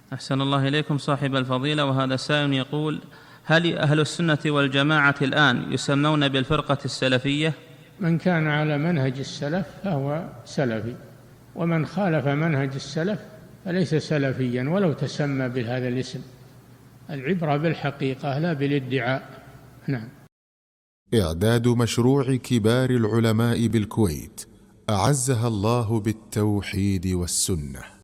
أحسن الله إليكم صاحب الفضيلة. وهذا سائل يقول: هل أهل السنة والجماعة الآن يسمون بالفرقة السلفية؟ من كان على منهج السلف فهو سلفي، ومن خالف منهج السلف فليس سلفيا ولو تسمى بهذا الاسم. العبرة بالحقيقة لا بالادعاء. نعم. إعداد مشروع كبار العلماء بالكويت أعزها الله بالتوحيد والسنة.